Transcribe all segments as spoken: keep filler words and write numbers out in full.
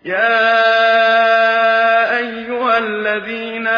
يا أيها الذين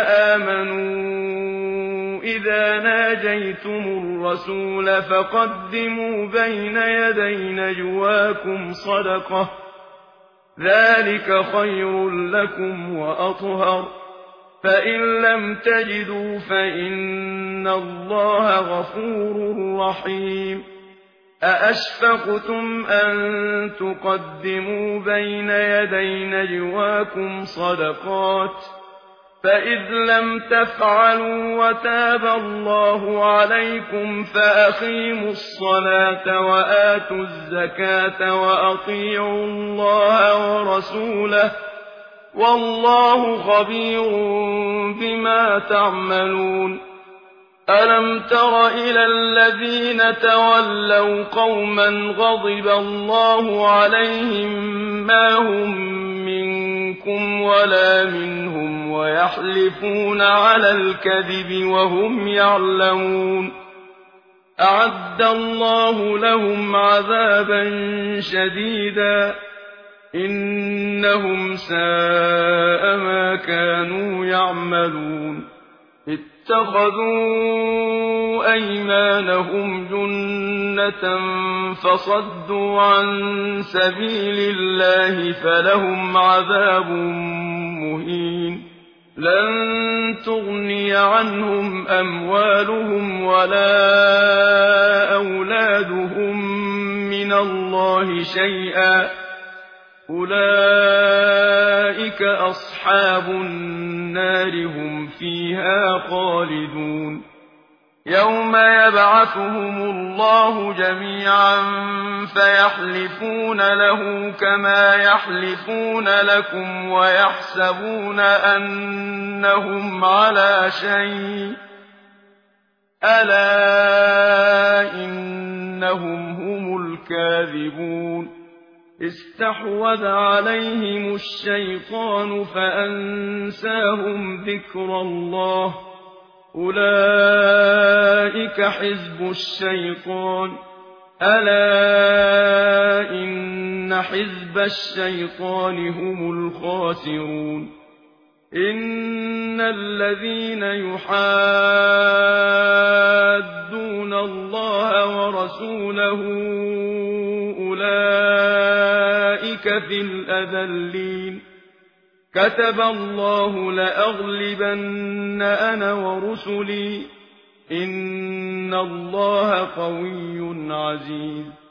آمنوا إذا ناجيتم الرسول فقدموا بين يدي نجواكم صدقة ذلك خير لكم وأطهر فإن لم تجدوا فإن الله غفور رحيم أأشفقتم أن تقدموا بين يدي نجواكم صدقات فإذ لم تفعلوا وتاب الله عليكم فأقيموا الصلاة وآتوا الزكاة وأطيعوا الله ورسوله والله خبير بما تعملون ألم تر إلى الذين تولوا قوما غضب الله عليهم ما هم منكم ولا منهم ويحلفون على الكذب وهم يعلمون أعد الله لهم عذابا شديدا إنهم ساء ما كانوا يعملون اتخذوا أيمانهم جنة فصدوا عن سبيل الله فلهم عذاب مهين لن تغني عنهم أموالهم ولا أولادهم من الله شيئا أولئك أصحاب النار هم فيها خالدون يوم يبعثهم الله جميعا فيحلفون له كما يحلفون لكم ويحسبون أنهم على شيء ألا إنهم هم الكاذبون استحوذ عليهم الشيطان فأنساهم ذكر الله أولئك حزب الشيطان ألا إن حزب الشيطان هم الخاسرون إن الذين يحادون الله ورسوله أولئك في الأذلين كتب الله لأغلبن أنا ورسلي إن الله قوي عزيز